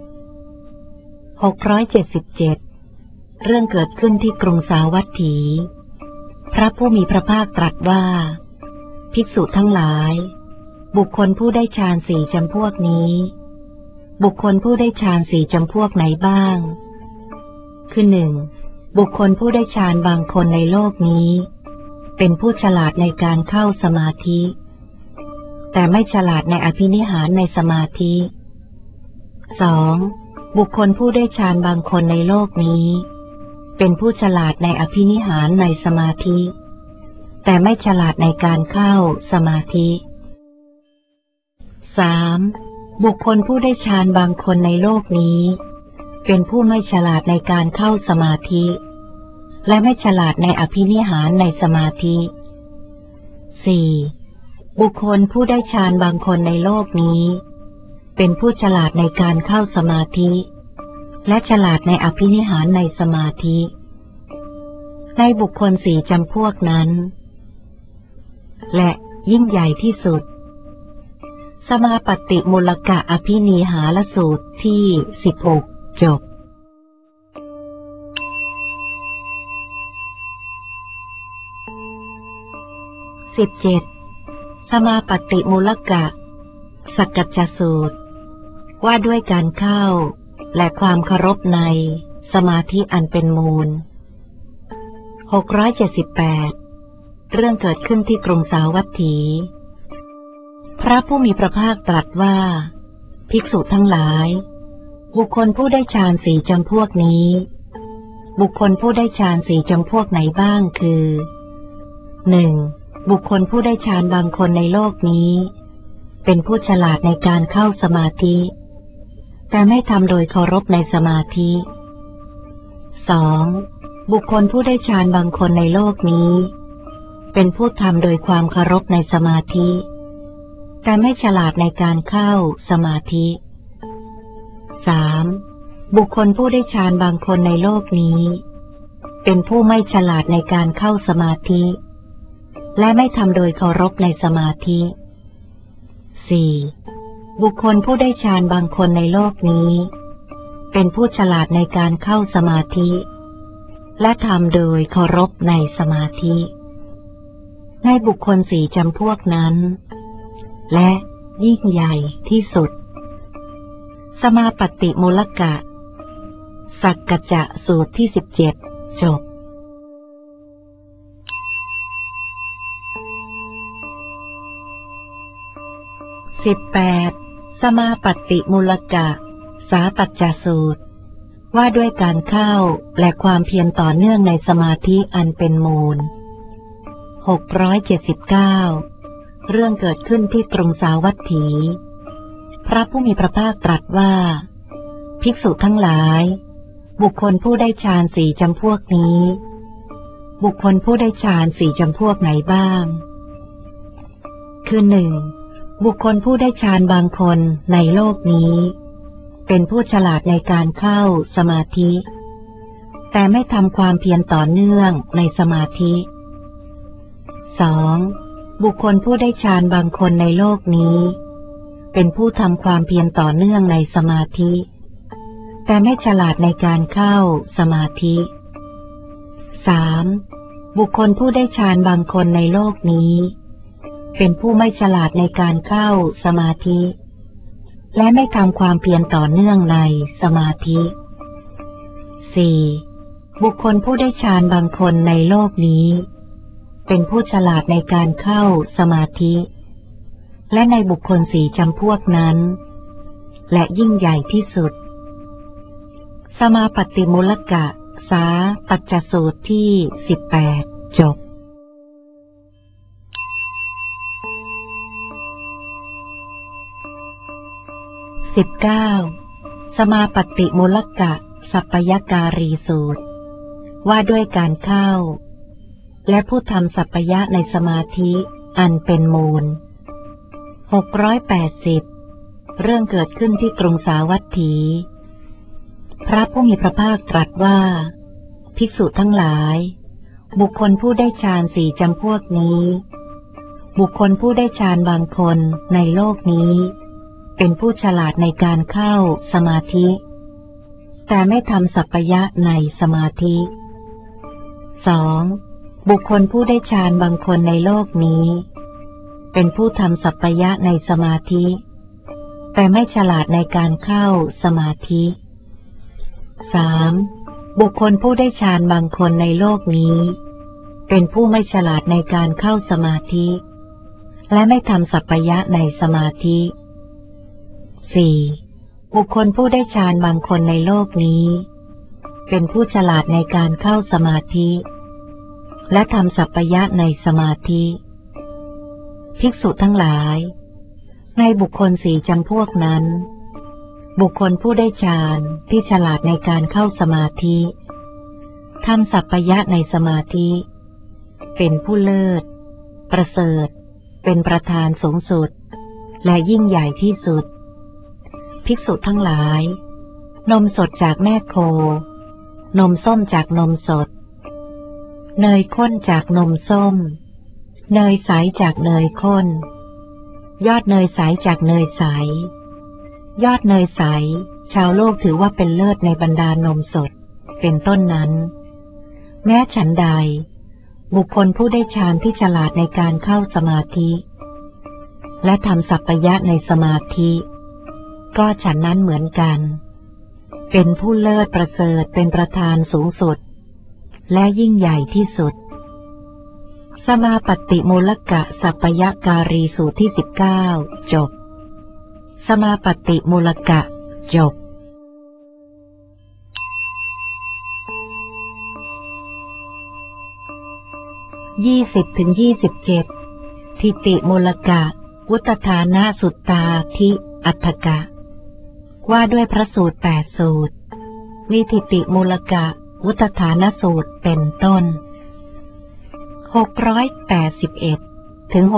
677เรื่องเกิดขึ้นที่กรุงสาวัตถีพระผู้มีพระภาคตรัสว่าภิกษุทั้งหลายบุคคลผู้ได้ฌานสี่จำพวกนี้บุคคลผู้ได้ฌานสี่จำพวกไหนบ้างคือหนึ่งบุคคลผู้ได้ฌานบางคนในโลกนี้เป็นผู้ฉลาดในการเข้าสมาธิแต่ไม่ฉลาดในอภินิหารในสมาธิสองบุคคลผู้ได้ฌานบางคนในโลกนี้เป็นผู้ฉลาดในอภินิหารในสมาธิแต่ไม่ฉลาดในการเข้าสมาธิสามบุคคลผู้ได้ฌานบางคนในโลกนี้เป็นผู้ไม่ฉลาดในการเข้าสมาธิและไม่ฉลาดในอภินิหารในสมาธิสี่บุคคลผู้ได้ฌานบางคนในโลกนี้เป็นผู้ฉลาดในการเข้าสมาธิและฉลาดในอภินิหารในสมาธิในบุคคลสี่จำพวกนั้นและยิ่งใหญ่ที่สุดสมาปัตติมูลกะอภินิหารสูตรที่16จบ17สมาปัตติมูลกะสักกัจจสูตรว่าด้วยการเข้าและความเคารพในสมาธิอันเป็นมูล678เรื่องเกิดขึ้นที่กรุงสาวัตถีพระผู้มีพระภาคตรัสว่าภิกษุทั้งหลายบุคคลผู้ได้ฌานสี่จำพวกนี้บุคคลผู้ได้ฌานสี่จำพวกไหนบ้างคือหนึ่งบุคคลผู้ได้ฌานบางคนในโลกนี้เป็นผู้ฉลาดในการเข้าสมาธิแต่ไม่ทำโดยเคารพในสมาธิสองบุคคลผู้ได้ฌานบางคนในโลกนี้เป็นผู้ทำโดยความเคารพในสมาธิแต่ไม่ฉลาดในการเข้าสมาธิสามบุคคลผู้ได้ฌานบางคนในโลกนี้เป็นผู้ไม่ฉลาดในการเข้าสมาธิและไม่ทำโดยเคารพในสมาธิ 4. บุคคลผู้ได้ฌานบางคนในโลกนี้เป็นผู้ฉลาดในการเข้าสมาธิและทำโดยเคารพในสมาธิในบุคคล4จำพวกนั้นและยิ่งใหญ่ที่สุดสมาปฏิมูลกะสักกจจะสูตรที่17จบ18สมาปฏิมูลกะสาตัจจสูตรว่าด้วยการเข้าและความเพียรต่อเนื่องในสมาธิอันเป็นมูล679เรื่องเกิดขึ้นที่กรุงสาวัตถี พระผู้มีพระภาคตรัสว่าภิกษุทั้งหลายบุคคลผู้ได้ฌาน4จำพวกนี้บุคคลผู้ได้ฌาน4จำพวกไหนบ้างคือ 1. บุคคลผู้ได้ฌานบางคนในโลกนี้เป็นผู้ฉลาดในการเข้าสมาธิแต่ไม่ทำความเพียรต่อเนื่องในสมาธิ 2. บุคคลผู้ได้ฌานบางคนในโลกนี้เป็นผู้ทำความเพียรต่อเนื่องในสมาธิแต่ไม่ฉลาดในการเข้าสมาธิ 3. บุคคลผู้ได้ฌานบางคนในโลกนี้เป็นผู้ไม่ฉลาดในการเข้าสมาธิและไม่ทำความเพียรต่อเนื่องในสมาธิ 4. บุคคลผู้ได้ฌานบางคนในโลกนี้เป็นผู้ฉลาดในการเข้าสมาธิและในบุคคล4จำพวกนั้นและยิ่งใหญ่ที่สุดสมาปฏิมูลกะสาตัจจสูตรที่18จบ19สมาปฏิมูลกะสัพพยการีสูตรว่าด้วยการเข้าและผู้ทำสัพพยะในสมาธิอันเป็นมูล680เรื่องเกิดขึ้นที่กรุงสาวัตถี พระผู้มีพระภาคตรัสว่าภิกษุทั้งหลายบุคคลผู้ได้ฌาน4จำพวกนี้บุคคลผู้ได้ฌานบางคนในโลกนี้เป็นผู้ฉลาดในการเข้าสมาธิแต่ไม่ทำสัพพยะในสมาธิ 2. บุคคลผู้ได้ฌานบางคนในโลกนี้เป็นผู้ทำสัพพยะในสมาธิแต่ไม่ฉลาดในการเข้าสมาธิ 3. บุคคลผู้ได้ฌานบางคนในโลกนี้เป็นผู้ไม่ฉลาดในการเข้าสมาธิและไม่ทำสัพพยะในสมาธิ 4. บุคคลผู้ได้ฌานบางคนในโลกนี้เป็นผู้ฉลาดในการเข้าสมาธิและทำสัพพยะในสมาธิภิกษุทั้งหลายในบุคคล4จำพวกนั้นบุคคลผู้ได้ฌานที่ฉลาดในการเข้าสมาธิทำสัพพยะในสมาธิเป็นผู้เลิศประเสริฐเป็นประธานสูงสุดและยิ่งใหญ่ที่สุดภิกษุทั้งหลายนมสดจากแม่โคนมส้มจากนมสดเนยข้นจากนมส้มเนยใสจากเนยข้นยอดเนยใสจากเนยใสยอดเนยใสชาวโลกถือว่าเป็นเลิศในบรรดานมสดเป็นต้นนั้นแม้ฉันใดบุคคลผู้ได้ฌานที่ฉลาดในการเข้าสมาธิและทำสัพพยะในสมาธิก็ฉันนั้นเหมือนกันเป็นผู้เลิศประเสริฐเป็นประธานสูงสุดและยิ่งใหญ่ที่สุดสมาปฏิมูลกะสัพพยการีสูตรที่19จบสมาปฏิมูลกะจบ20-27ทิฏฐิมูลกะวุตฐานะสุตตาธิอัฏฐกะว่าด้วยพระสูตร8สูตรมีทิฏฐิมูลกะวุตฐานสูตรเป็นต้น681ถึง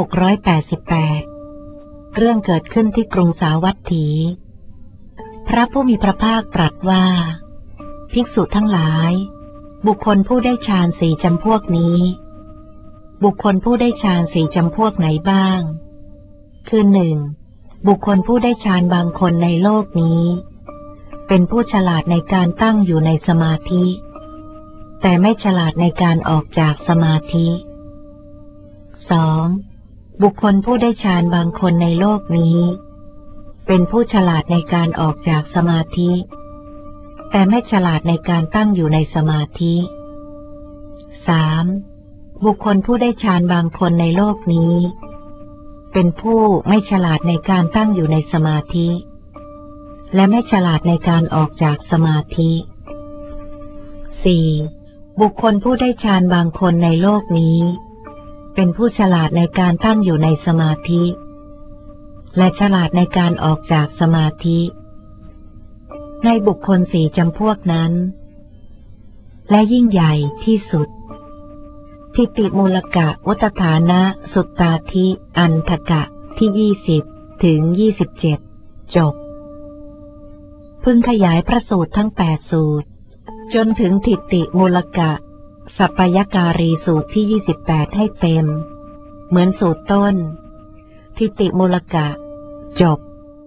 688เรื่องเกิดขึ้นที่กรุงสาวัตถี พระผู้มีพระภาคตรัสว่าภิกษุทั้งหลายบุคคลผู้ได้ฌานสี่จำพวกนี้บุคคลผู้ได้ฌานสี่จำพวกไหนบ้างคือหนึ่งบุคคลผู้ได้ฌานบางคนในโลกนี้เป็นผู้ฉลาดในการตั้งอยู่ในสมาธิแต่ไม่ฉลาดในการออกจากสมาธิสองบุคคลผู้ได้ฌานบางคนในโลกนี้เป็นผู้ฉลาดในการออกจากสมาธิแต่ไม่ฉลาดในการตั้งอยู่ในสมาธิสามบุคคลผู้ได้ฌานบางคนในโลกนี้เป็นผู้ไม่ฉลาดในการตั้งอยู่ในสมาธิและไม่ฉลาดในการออกจากสมาธิสี่บุคคลผู้ได้ฌานบางคนในโลกนี้เป็นผู้ฉลาดในการตั้งอยู่ในสมาธิและฉลาดในการออกจากสมาธิในบุคคลสี่จำพวกนั้นและยิ่งใหญ่ที่สุดทิฏฐิมูลกะวัฏฐานะสุตตาธิอันทกะที่20ถึง27จบพึงขยายพระสูตรทั้ง8สูตรจนถึงทิฏฐิมูลกะสัพพยการีสูตรที่28ให้เต็มเหมือนสูตรต้นทิฏฐิมูลกะจบ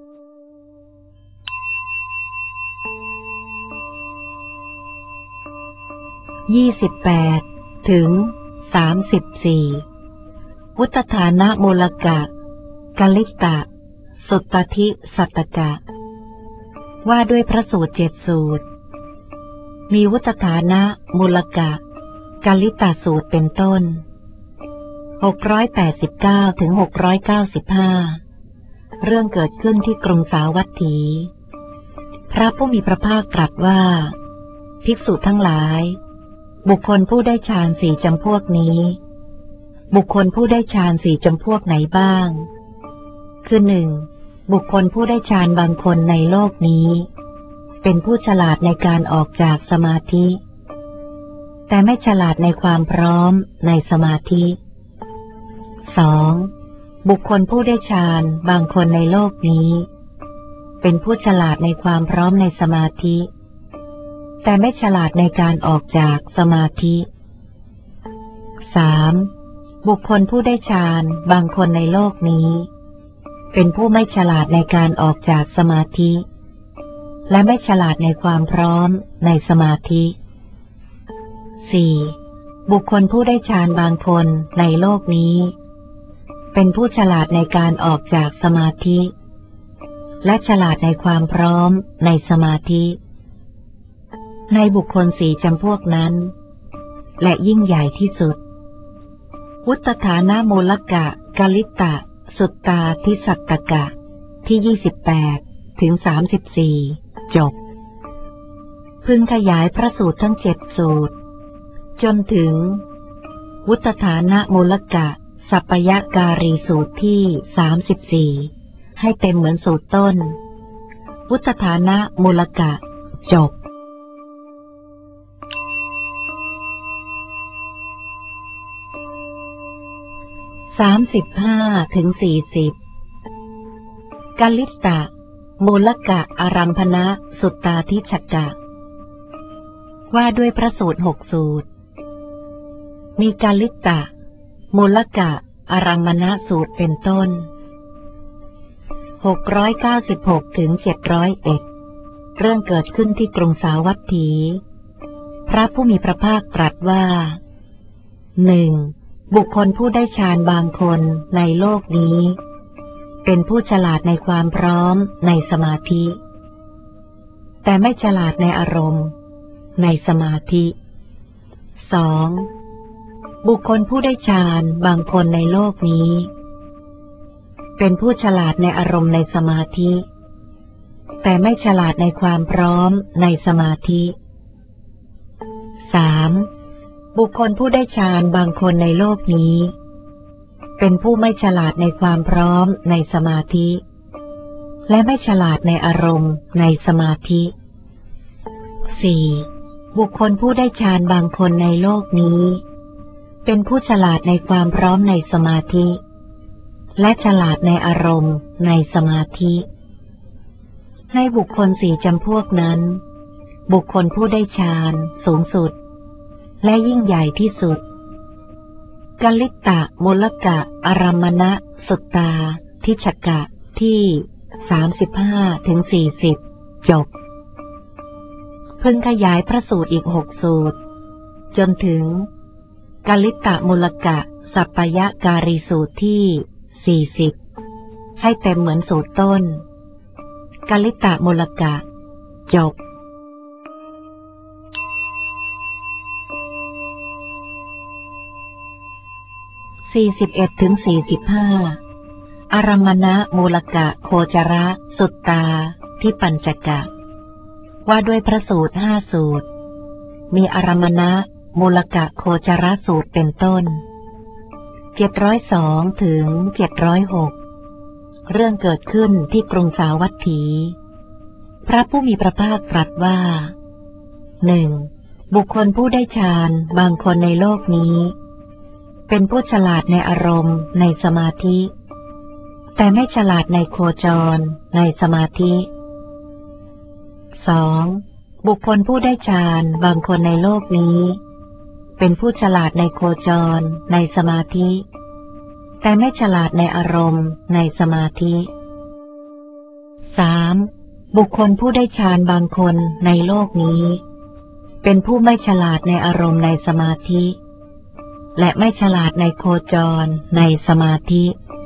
28ถึง34วุตฐานะมูลกะกัลลิตะสุตตทิสัตตกะว่าด้วยพระสูตร7สูตรมีวุตฐานะมูลกะกัลลิตะสูตรเป็นต้น689ถึง695เรื่องเกิดขึ้นที่กรุงสาวัตถีพระผู้มีพระภาคตรัสว่าภิกษุทั้งหลายบุคคลผู้ได้ฌานสี่จำพวกนี้บุคคลผู้ได้ฌานสี่จำพวกไหนบ้างคือหนึ่งบุคคลผู้ได้ฌานบางคนในโลกนี้เป็นผู้ฉลาดในการออกจากสมาธิแต่ไม่ฉลาดในความพร้อมในสมาธิสองบุคคลผู้ได้ฌานบางคนในโลกนี้เป็นผู้ฉลาดในความพร้อมในสมาธิแต่ไม่ฉลาดในการออกจากสมาธิสามบุคคลผู้ได้ฌานบางคนในโลกนี้เป็นผู้ไม่ฉลาดในการออกจากสมาธิและไม่ฉลาดในความพร้อมในสมาธิสี่บุคคลผู้ได้ฌานบางคนในโลกนี้เป็นผู้ฉลาดในการออกจากสมาธิและฉลาดในความพร้อมในสมาธิในบุคคลสี่จำพวกนั้นและยิ่งใหญ่ที่สุดวุตฐานะมูลกะกัลลิตะสุตตาทิสัตตกะที่28ถึง34จบพึงขยายพระสูตรทั้ง7สูตรจนถึงวุตฐานะมูลกะสัพพยการีสูตรที่34ให้เต็มเหมือนสูตรต้นวุตฐานะมูลกะจบ35ถึง40กัลลิตะมูลกะอารัมภนะสุตตาทิชกะว่าด้วยพระสูตร6สูตรมีกัลลิตะมูลกะอารัมภนะสูตรเป็นต้น696ถึง701เรื่องเกิดขึ้นที่กรุงสาวัตถีพระผู้มีพระภาคตรัสว่า1บุคคลผู้ได้ฌานบางคนในโลกนี้เป็นผู้ฉลาดในความพร้อมในสมาธิแต่ไม่ฉลาดในอารมณ์ในสมาธิ2บุคคลผู้ได้ฌานบางคนในโลกนี้เป็นผู้ฉลาดในอารมณ์ในสมาธิแต่ไม่ฉลาดในความพร้อมในสมาธิ3บุคคลผู้ได้ฌานบางคนในโลกนี้เป็นผู้ไม่ฉลาดในความพร้อมในสมาธิและไม่ฉลาดในอารมณ์ในสมาธิ4บุคคลผู้ได้ฌานบางคนในโลกนี้เป็นผู้ฉลาดในความพร้อมในสมาธิและฉลาดในอารมณ์ในสมาธิในบุคคล4จำพวกนั้นบุคคลผู้ได้ฌานสูงสุดและยิ่งใหญ่ที่สุดกัลลิตะมูลกะอารามณะสุตตาทิชกะที่35-40จบพึงขยายพระสูตรอีก6สูตรจนถึงกัลลิตะมูลกะสัปปยการีสูตรที่40ให้เต็มเหมือนสูตรต้นกัลลิตะมูลกะจบ41-45อารามณะมูลกะโคจระสุตตาที่ปัญจกะว่าด้วยพระสูตร5สูตรมีอารามณะมูลกะโคจรสูตรเป็นต้น702-706เรื่องเกิดขึ้นที่กรุงสาวัตถี พระผู้มีพระภาคตรัสว่า 1. บุคคลผู้ได้ฌานบางคนในโลกนี้เป็นผู้ฉลาดในอารมณ์ในสมาธิแต่ไม่ฉลาดในโคจรในสมาธิ 2. บุคคลผู้ได้ฌานบางคนในโลกนี้เป็นผู้ฉลาดในโคจรในสมาธิแต่ไม่ฉลาดในอารมณ์ในสมาธิ 3. บุคคลผู้ได้ฌานบางคนในโลกนี้เป็นผู้ไม่ฉลาดในอารมณ์ในสมาธิและไม่ฉลาดในโคจรในสมาธิ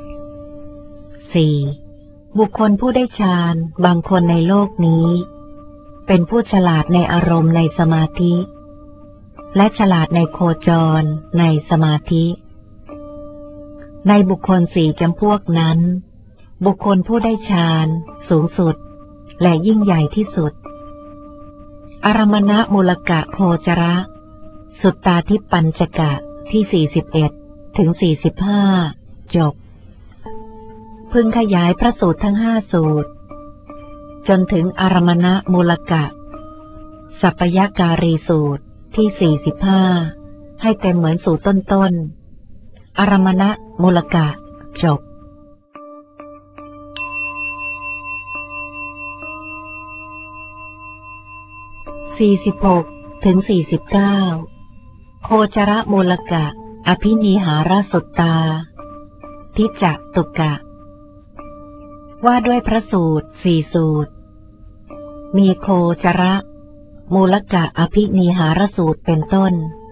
4. บุคคลผู้ได้ฌานบางคนในโลกนี้เป็นผู้ฉลาดในอารมณ์ในสมาธิและฉลาดในโคจรในสมาธิในบุคคล4จำพวกนั้นบุคคลผู้ได้ฌานสูงสุดและยิ่งใหญ่ที่สุดอารามณะมูลกะโคจระสุตตาทิปัญจกะที่41-45จบพึงขยายพระสูตรทั้ง5สูตรจนถึงอารามณะมูลกะสัปปยการีสูตรที่45ให้เต็มเหมือนสูตรต้นๆอารามณะมูลกะจบ46-49โคจรมูลกะอภินิหารสุตตาทิจตุกะว่าด้วยพระสูตร4สูตรมีโคจระมูลกะอภินิหารสูตรเป็นต้น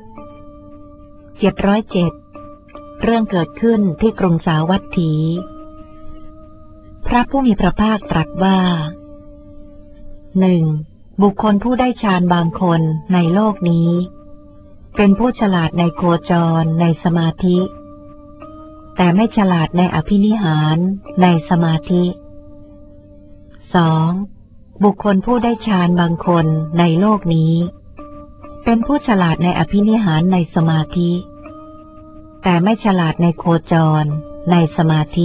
707เรื่องเกิดขึ้นที่กรุงสาวัตถี พระผู้มีพระภาคตรัสว่า 1. บุคคลผู้ได้ฌานบางคนในโลกนี้เป็นผู้ฉลาดในโคจรในสมาธิแต่ไม่ฉลาดในอภินิหารในสมาธิ 2. บุคคลผู้ได้ฌานบางคนในโลกนี้เป็นผู้ฉลาดในอภินิหารในสมาธิแต่ไม่ฉลาดในโคจรในสมาธิ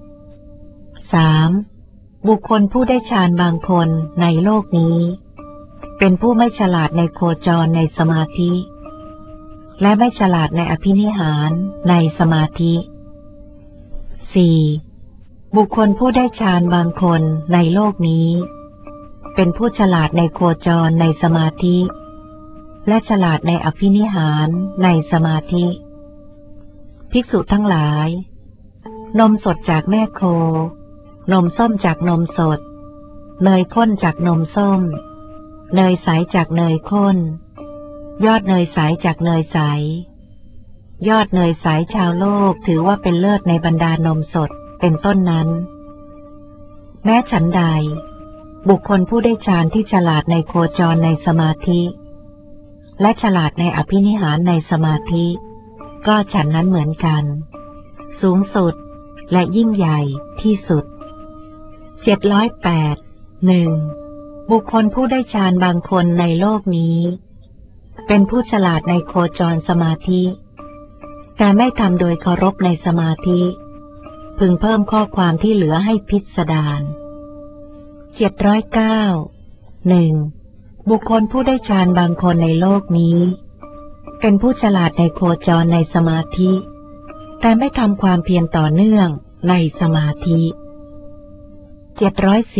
3. บุคคลผู้ได้ฌานบางคนในโลกนี้เป็นผู้ไม่ฉลาดในโคจรในสมาธิและไม่ฉลาดในอภินิหารในสมาธิ 4. บุคคลผู้ได้ฌานบางคนในโลกนี้เป็นผู้ฉลาดในโคจรในสมาธิและฉลาดในอภินิหารในสมาธิภิกษุทั้งหลายนมสดจากแม่โคนมส้มจากนมสดเนยข้นจากนมส้มเนยใสจากเนยข้นยอดเนยใสจากเนยใสยอดเนยใสชาวโลกถือว่าเป็นเลิศในบรรดานมสดเป็นต้นนั้นแม้ฉันใดบุคคลผู้ได้ฌานที่ฉลาดในโคจรในสมาธิและฉลาดในอภินิหารในสมาธิก็ฉันนั้นเหมือนกันสูงสุดและยิ่งใหญ่ที่สุด708 บุคคลผู้ได้ฌานบางคนในโลกนี้เป็นผู้ฉลาดในโคจรสมาธิแต่ไม่ทำโดยเคารพในสมาธิพึงเพิ่มข้อความที่เหลือให้พิสดาร709 1. บุคคลผู้ได้ฌานบางคนในโลกนี้เป็นผู้ฉลาดในโคจรในสมาธิแต่ไม่ทำความเพียรต่อเนื่องในสมาธิ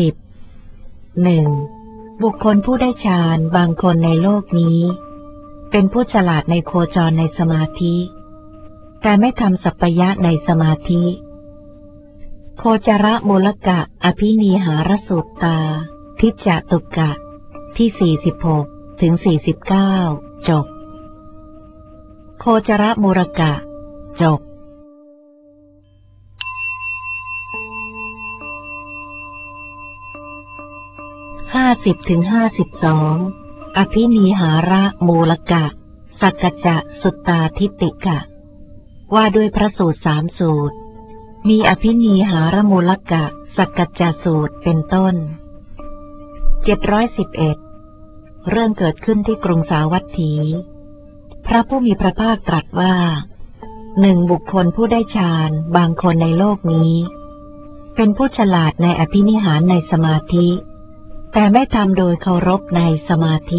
710 1. บุคคลผู้ได้ฌานบางคนในโลกนี้เป็นผู้ฉลาดในโคจรในสมาธิแต่ไม่ทำสัปปยะในสมาธิโคจรมูลกะอภินิหารสูตตาทิจจตุกะที่46ถึง49จบโคจรมูลกะจบ50ถึง52อภินิหารมูลกะสักกจะสุตตาทิฏฐิกะว่าด้วยพระสูตร3สูตรมีอภินิหารมูลกะสักกจะสูตรเป็นต้น711เรื่องเกิดขึ้นที่กรุงสาวัตถีพระผู้มีพระภาคตรัสว่าบุคคลผู้ได้ฌานบางคนในโลกนี้เป็นผู้ฉลาดในอภินิหารในสมาธิแต่ไม่ทำโดยเคารพในสมาธิ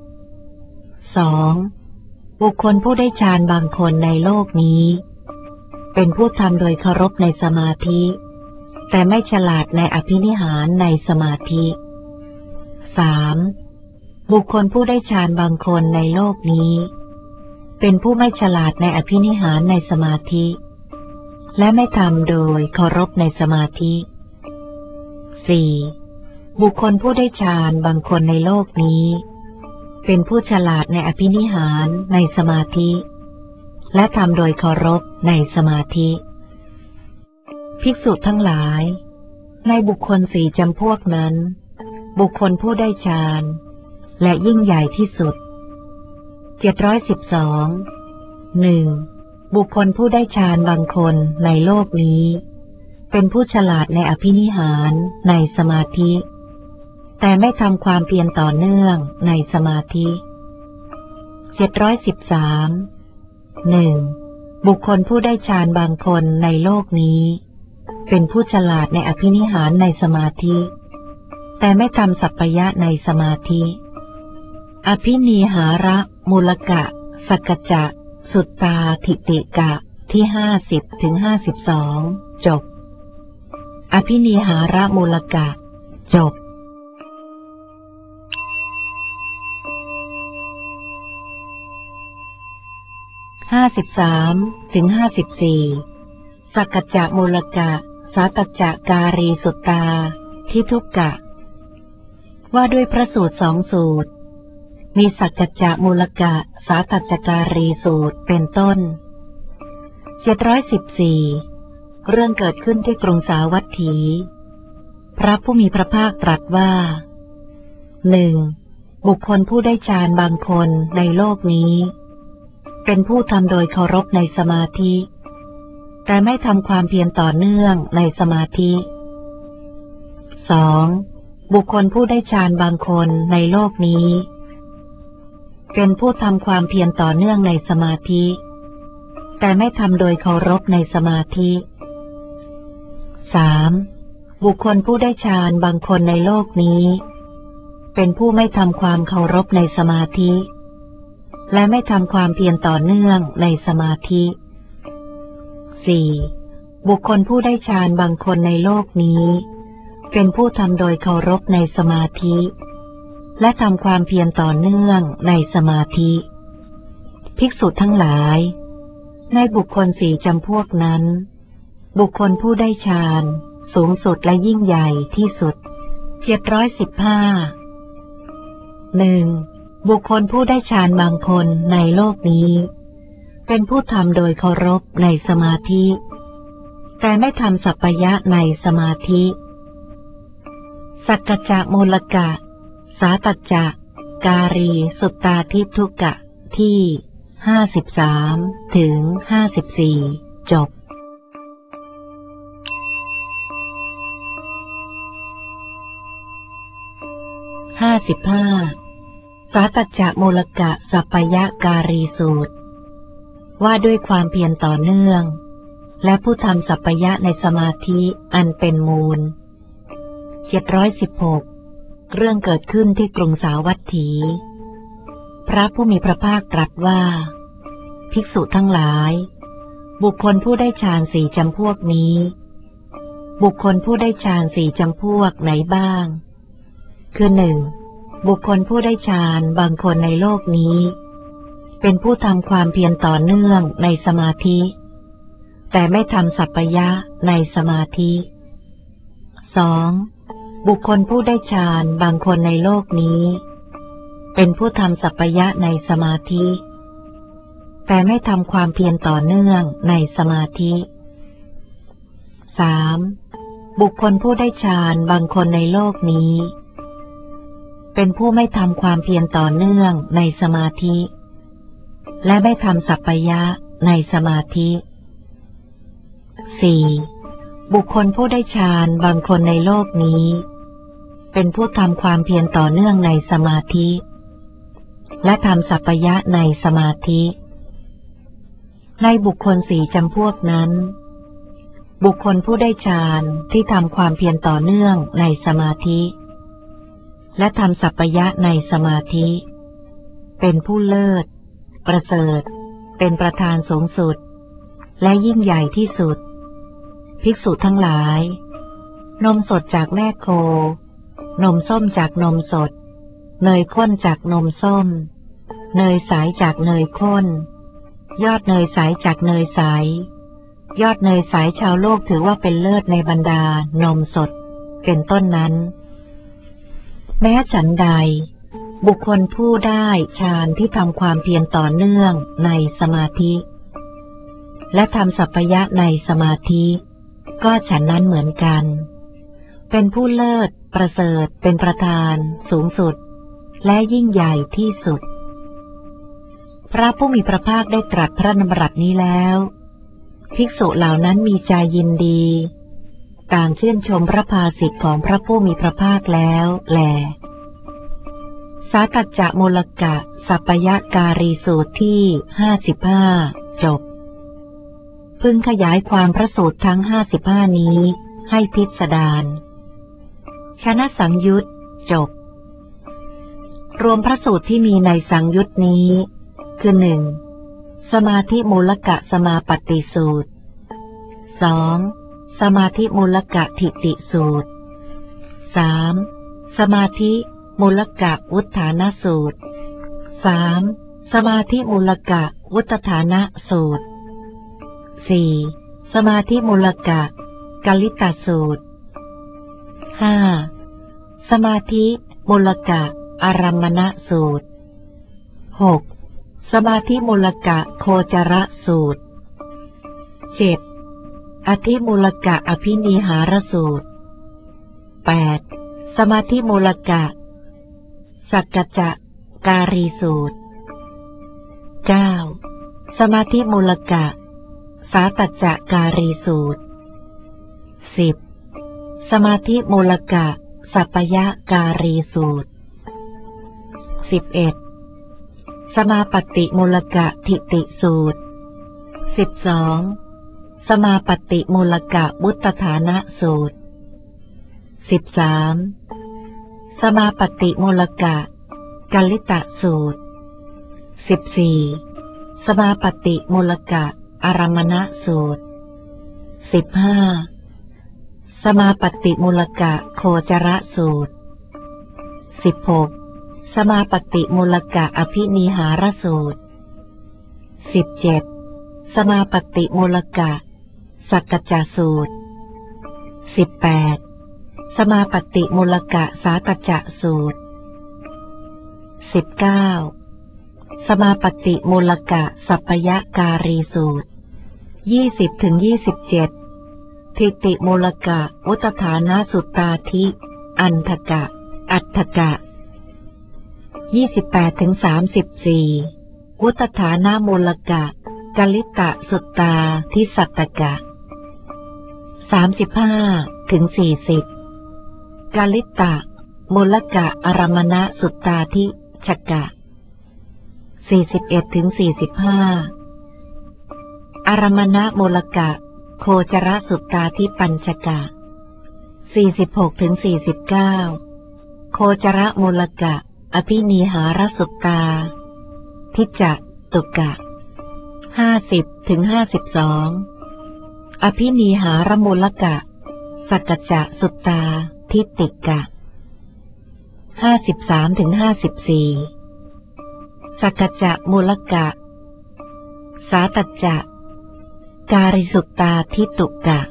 2. บุคคลผู้ได้ฌานบางคนในโลกนี้เป็นผู้ทำโดยเคารพในสมาธิแต่ไม่ฉลาดในอภินิหารในสมาธิ 3. บุคคลผู้ได้ฌานบางคนในโลกนี้เป็นผู้ไม่ฉลาดในอภินิหารในสมาธิและไม่ทำโดยเคารพในสมาธิ 4. บุคคลผู้ได้ฌานบางคนในโลกนี้เป็นผู้ฉลาดในอภินิหารในสมาธิและทำโดยเคารพในสมาธิภิกษุทั้งหลายในบุคคล4จำพวกนั้นบุคคลผู้ได้ฌานและยิ่งใหญ่ที่สุด712 1. บุคคลผู้ได้ฌานบางคนในโลกนี้เป็นผู้ฉลาดในอภินิหารในสมาธิแต่ไม่ทำความเพียรต่อเนื่องในสมาธิ713 1. บุคคลผู้ได้ฌานบางคนในโลกนี้เป็นผู้ฉลาดในอภินิหารในสมาธิแต่ไม่ทำสัปปยะในสมาธิอภินิหารมูลกะสักกจะสุตตาทิฏฐิกะที่50ถึง52จบอภินิหารมูลกะจบ53ถึง54สักกจะมูลกะสาตัจจการีสุตตาทิทุกกะว่าด้วยพระสูตร2สูตรมีสักกจะมูลกะสาตัจจการีสูตรเป็นต้น714เรื่องเกิดขึ้นที่กรุงสาวัตถีพระผู้มีพระภาคตรัสว่า1. บุคคลผู้ได้ฌานบางคนในโลกนี้เป็นผู้ทำโดยเคารพในสมาธิแต่ไม่ทำความเพียรต่อเนื่องในสมาธิ 2. บุคคลผู้ได้ฌานบางคนในโลกนี้เป็นผู้ทำความเพียรต่อเนื่องในสมาธิแต่ไม่ทำโดยเคารพในสมาธิ 3. บุคคลผู้ได้ฌานบางคนในโลกนี้เป็นผู้ไม่ทำความเคารพในสมาธิและไม่ทำความเพียรต่อเนื่องในสมาธิ 4. บุคคลผู้ได้ฌานบางคนในโลกนี้เป็นผู้ทำโดยเคารพในสมาธิและทำความเพียรต่อเนื่องในสมาธิภิกษุทั้งหลายในบุคคล4จำพวกนั้นบุคคลผู้ได้ฌานสูงสุดและยิ่งใหญ่ที่สุด715 1. บุคคลผู้ได้ฌานบางคนในโลกนี้เป็นผู้ทำโดยเคารพในสมาธิแต่ไม่ทำสัปปยะในสมาธิสักกจะมูลกะสาตัจจการีสุตตาทิทุกกะที่53ถึง54จบ55สาตัจจมูลกะสัปปยะการีสูตรว่าด้วยความเพียรต่อเนื่องและผู้ทำสัปปยะในสมาธิอันเป็นมูล716เรื่องเกิดขึ้นที่กรุงสาวัตถีพระผู้มีพระภาคตรัสว่าภิกษุทั้งหลายบุคคลผู้ได้ฌาน4จำพวกนี้บุคคลผู้ได้ฌาน4จำพวกไหนบ้างคือ1. บุคคลผู้ได้ฌานบางคนในโลกนี้เป็นผู้ทำความเพียรต่อเนื่องในสมาธิแต่ไม่ทำสัพพยะในสมาธิ 2. บุคคลผู้ได้ฌานบางคนในโลกนี้เป็นผู้ทำสัพพยะในสมาธิแต่ไม่ทำความเพียรต่อเนื่องในสมาธิ 3. บุคคลผู้ได้ฌานบางคนในโลกนี้เป็นผู้ไม่ทำความเพียรต่อเนื่องในสมาธิและไม่ทำสัพพยะในสมาธิ 4. บุคคลผู้ได้ฌานบางคนในโลกนี้เป็นผู้ทำความเพียรต่อเนื่องในสมาธิและทำสัพพยะในสมาธิในบุคคลสี่จำพวกนั้นบุคคลผู้ได้ฌานที่ทำความเพียรต่อเนื่องในสมาธิและทำสัพพยะในสมาธิเป็นผู้เลิศประเสริฐเป็นประธานสูงสุดและยิ่งใหญ่ที่สุดภิกษุทั้งหลายนมสดจากแม่โคนมส้มจากนมสดเนยข้นจากนมส้มเนยใสจากเนยข้นยอดเนยใสจากเนยใสยอดเนยใสชาวโลกถือว่าเป็นเลิศในบรรดานมสดเป็นต้นนั้นแม้ฉันใดบุคคลผู้ได้ฌานที่ทำความเพียรต่อเนื่องในสมาธิและทำสัพพยะในสมาธิก็ฉันนั้นเหมือนกันเป็นผู้เลิศประเสริฐเป็นประธานสูงสุดและยิ่งใหญ่ที่สุดพระผู้มีพระภาคได้ตรัสพระดำรัสนี้แล้วภิกษุเหล่านั้นมีใจยินดีต่างชื่นชมพระภาสิทธิ์ของพระผู้มีพระภาคแล้วแลสากัจจะมูลกะสัพพยการีสูตรที่55จบพึงขยายความพระสูตรทั้ง55นี้ให้พิสดารชนะสังยุตจบรวมพระสูตรที่มีในสังยุตนี้คือ 1. สมาธิมูลกะสมาปัตติสูตร 2. สมาธิมูลกะทิฏฐิสูตร 3. สมาธิมูลกะวุฒานสูตร 3. สมาธิมูลกะวุตฐานะสูตร 4. สมาธิมูลกะกลิตสูตร 5. สมาธิมูลกะอารัมมณสูตร 6. สมาธิมูลกะโคจรสูตร 7. อธิมูลกะอภินิหารสูตร 8. สมาธิมูลกะสักกัจจะการีสูตร 9. สมาธิมูลกะสาตัจจะการีสูตร 10. สมาธิมูลกะสัพพยการีสูตร 11. สมาปฏิมูลกะทิฏฐิสูตร 12. สมาปฏิมูลกะวุตฐานะสูตร 13. สมาปฏิมูลกะกลิตสูตร 14. สมาปฏิมูลกะอารัมมณสูตร 15. สมาปฏิมูลกะโคจรสูตร 16. สมาปฏิมูลกะอภินิหารสูตร 17. สมาปฏิมูลกะสักกัจจสูตร 18. สมาปฏิมูลกะสากัจจสูตร 19. สมาปฏิมูลกะสัพพยการีสูตร 20-27 ทิฏฐิมูลกะวุตฐานะสุตตาธิอันทกะอัฏฐกะ 28-34 วุตฐานะมูลกะกลิตะสุตตาทิสัตตกะ 35-40 กลิตะมูลกะอารัมมณสุตตาทิชกะ 41-45 อารัมมณมูลกะโคจรสุตตาทิปัญชกะ 46-49 โคจรมูลกะอภินิหารสุตตาทิจตุกะ 50-52 อภินิหารมูลกะสักกัจจะสุตตาทิฏฐิกะ 53-54 สสักกจะมูลกะสาตัจจะการิสุตตาทิตุกะ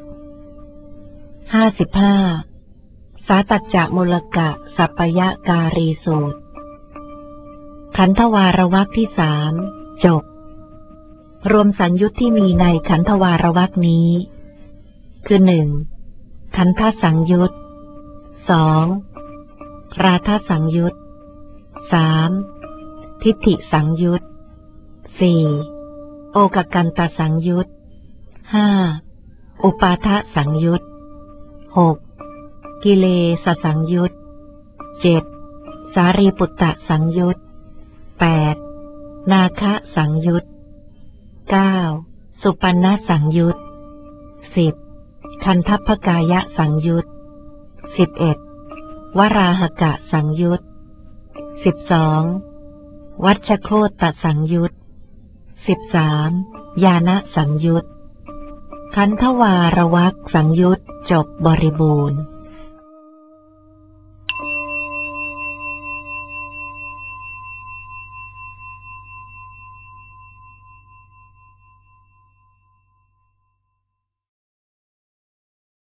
55สาตัจจะมูลกะสัพพยการีสูตรขันธวารวรรคที่3จบรวมสัญยุตที่มีในขันธวารวรรคนี้คือ 1. ขันธสังยุต 2. ราธสังยุต 3. ทิฏฐิสังยุต 4. โอกกันตสังยุต 5. อุปาทสังยุต 6. กิเลสสังยุต 7. สารีปุตตสังยุต 8. นาคะสังยุต 9. สุปันนสังยุต 10. คันทัพพกายะสังยุต 11. วราหกะสังยุต 12. วัชโคตสังยุต 13. ญาณสังยุตขันธวารวรรคสังยุตจบบริบูรณ์